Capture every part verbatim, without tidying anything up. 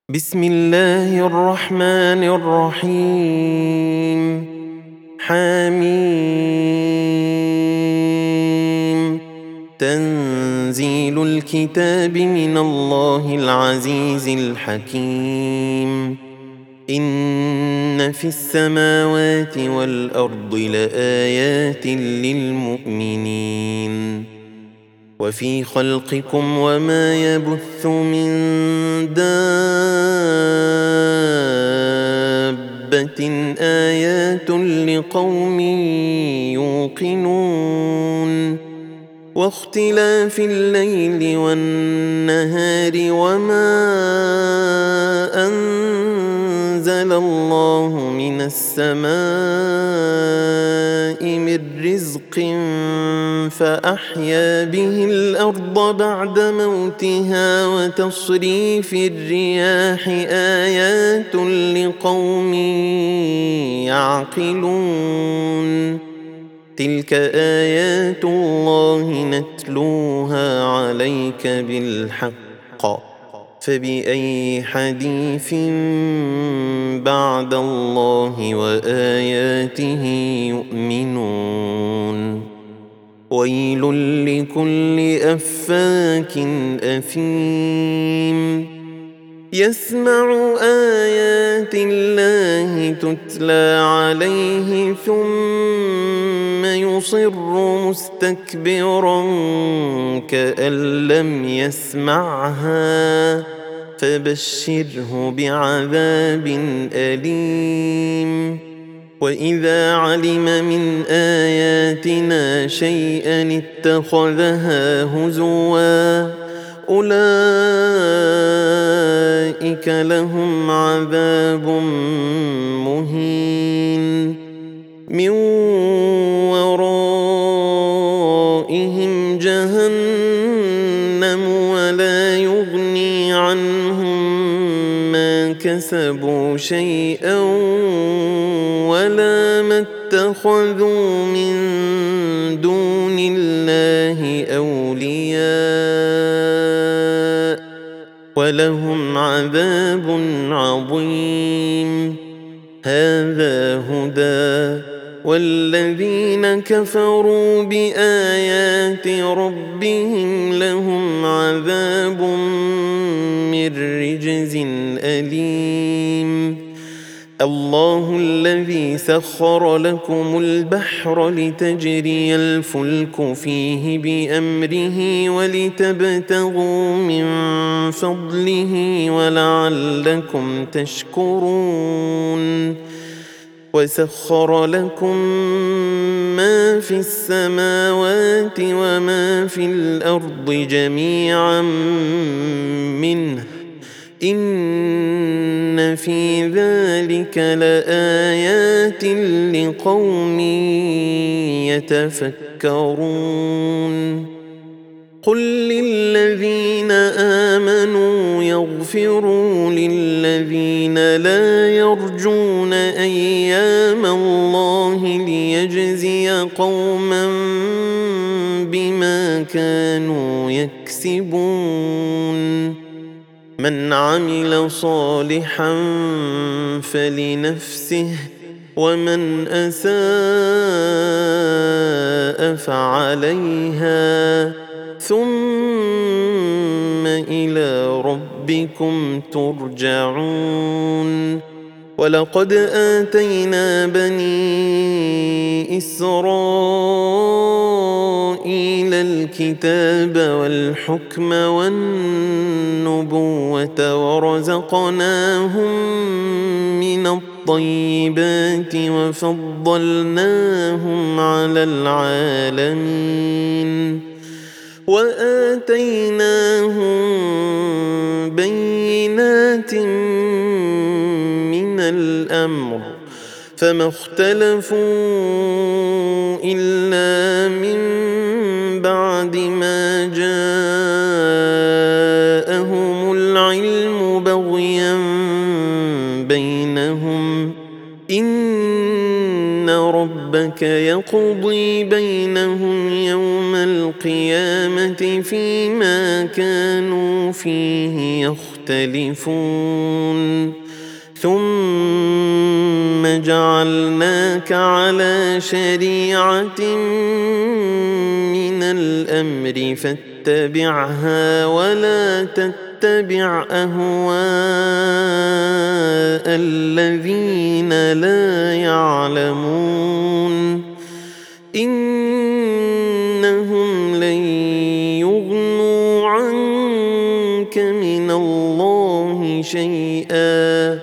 بسم الله الرحمن الرحيم حميم تنزيل الكتاب من الله العزيز الحكيم إن في السماوات والأرض لآيات للمؤمنين وفي خلقكم وما يبث من دابة آيات لقوم يوقنون واختلاف الليل والنهار وما أنزل الله من السماء من رزق فأحيا به الأرض بعد موتها وتصريف الرياح آيات لقوم يعقلون تلك آيات الله نتلوها عليك بالحق فبأي حديث بعد الله وآياته يؤمنون ويل لكل أفاك أثيم يسمع آيات الله تتلى عليه ثم يصر مستكبرا كأن لم يسمعها فبشره بعذاب أليم وإذا علم من آياتنا شيئا اتخذها هزوا أولئك لهم عذاب مهين من ورائهم جهنم ولا يغني عنهم ما كسبوا شيئا ولا ما اتخذوا من دون الله أولياء ولهم عذاب عظيم هذا هدى والذين كفروا بآيات ربهم لهم عذاب من رجز أليم الله الذي سخر لكم البحر لتجري الفلك فيه بأمره ولتبتغوا من فضله ولعلكم تشكرون وسخر لكم ما في السماوات وما في الأرض جميعا منه إن في ذلك لآيات لقوم يتفكرون قل للذين آمنوا يغفروا للذين لا يرجون أيام الله ليجزي قوما بما كانوا يكسبون من عمل صالحا فلنفسه ومن أساء فعليها ثم إلى ربكم ترجعون ولقد آتينا بني إسرائيل الكتاب والحكم والنبوة ورزقناهم من الطيبات وفضلناهم على العالمين وآتيناهم بينات من الأمر فما اختلفوا إلا من بعد ما جاءهم العلم بغيا بينهم إن ربك يقضي بينهم يوم القيامة فيما كانوا فيه يختلفون يختلفون ثم جعلناك على شريعة من الأمر فاتبعها ولا تتبع أهواء الذين لا يعلمون إنهم لن يغنوا عنك من الله شيئا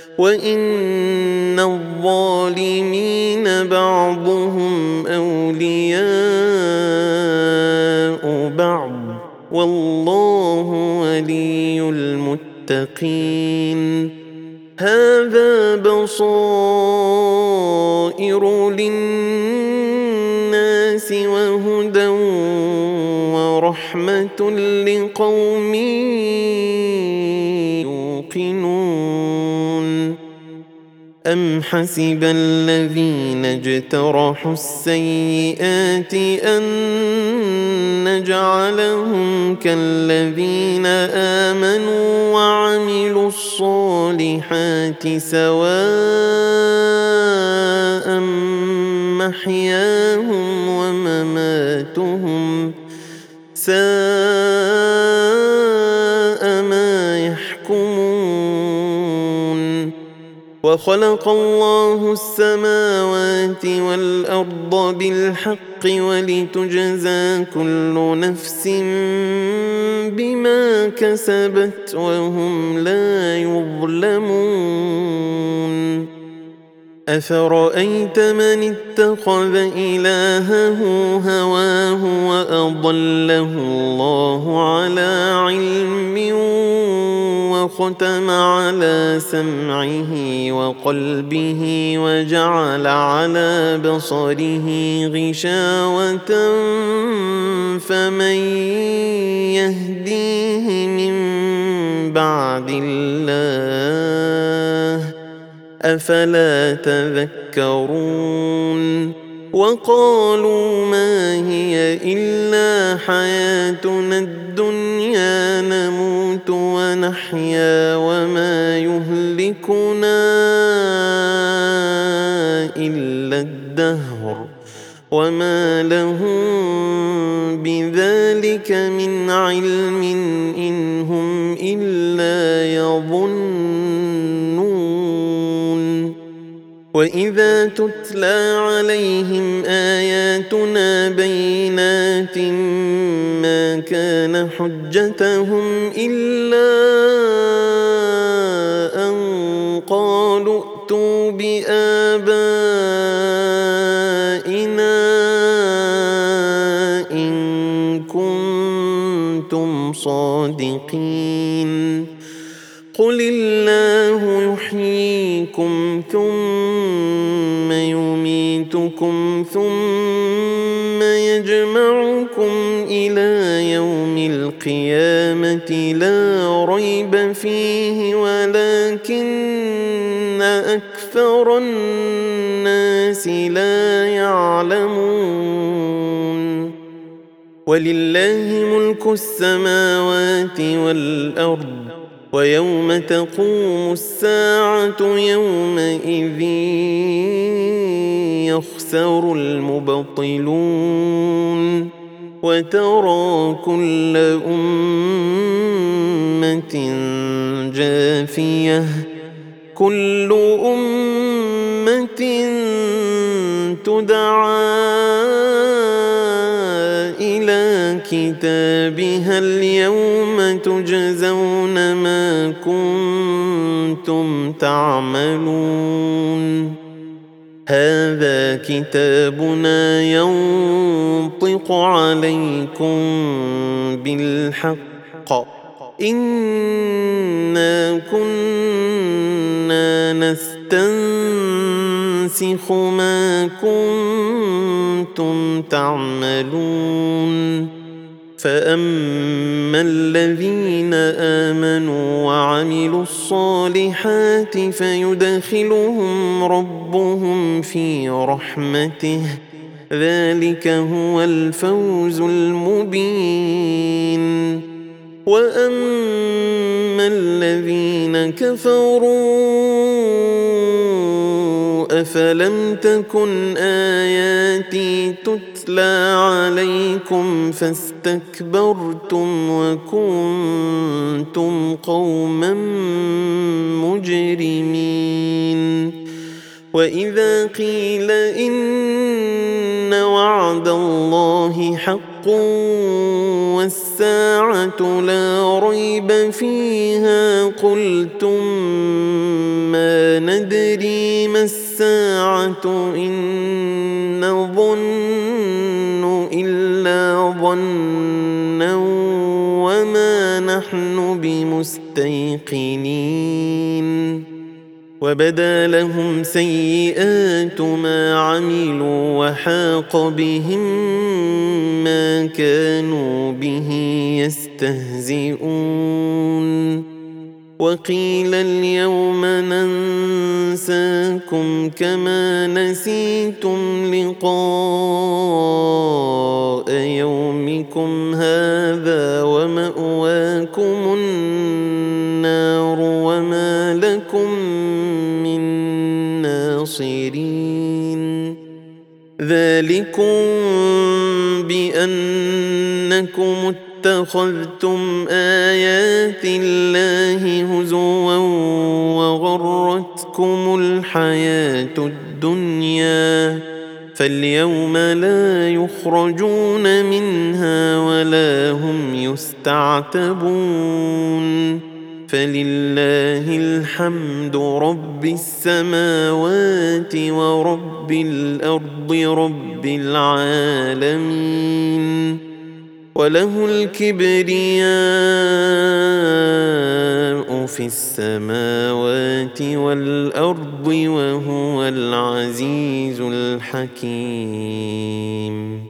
وإن الظالمين بعضهم أولياء بعض والله ولي المتقين هذا بصائر للناس وهدى ورحمة لقوم يوقنون أم حسب الذين اجترحوا السيئات أن نجعلهم كالذين آمنوا وعملوا الصالحات سواء محياهم ومماتهم ساء ما يحكمون وخلق الله السماوات والأرض بالحق ولتجزى كل نفس بما كسبت وهم لا يظلمون أفرأيت من اتخذ إلهه هواه وأضله الله على علم وختم على سمعه وقلبه وجعل على بصره غشاوة فمن يهديه من بعد الله أفلا تذكرون وقالوا ما هي إلا حياتنا الدنيا نموت ونحيا وما يهلكنا إلا الدهر وما لهم بذلك من علم إن هم إلا يظنون وإذا تتلى عليهم آياتنا بينات ما كان حجتهم إلا أن قالوا ائتوا بآبائنا إن كنتم صادقين قل الله يحييكم ثم يميتكم ثم يجمعكم إلى يوم القيامة لا ريب فيه ولكن أكثر الناس لا يعلمون ولله ملك السماوات والأرض ويوم تقوم الساعة يومئذ يخسر المبطلون وترى كل أمة جاثية كل أمة تدعى إلى كتابها اليوم تجزون ما كنتم تعملون هذا كتابنا ينطق عليكم بالحق إنا كنا نستنسخ ما كنتم تعملون فأما الذين آمنوا وعملوا الصالحات فيدخلهم ربهم في رحمته ذلك هو الفوز المبين وأما الذين كفروا أفلم تكن آياتي تتلى عليكم فاستكبرتم وكنتم قوما مجرمين وإذا قيل إن وعد الله حق والساعة لا ريب فيها قلتم ما ندري ما الساعة إن نظن إلا ظنا وما نحن بمستيقنين وبدا لهم سيئات ما عملوا وحاق بهم ما كانوا به يستهزئون وقيل اليوم ننساكم كما نسيتم لقاء يومكم هذا ومأواكم النار وما لكم من ناصرين ذلكم بأنكم اتخذتم آيات الله هزوا وغرتكم الحياة الدنيا فاليوم لا يخرجون منها ولا هم يستعتبون فلله الحمد رب السماوات ورب الأرض رب العالمين وله الكبرياء في السماوات والأرض وهو العزيز الحكيم.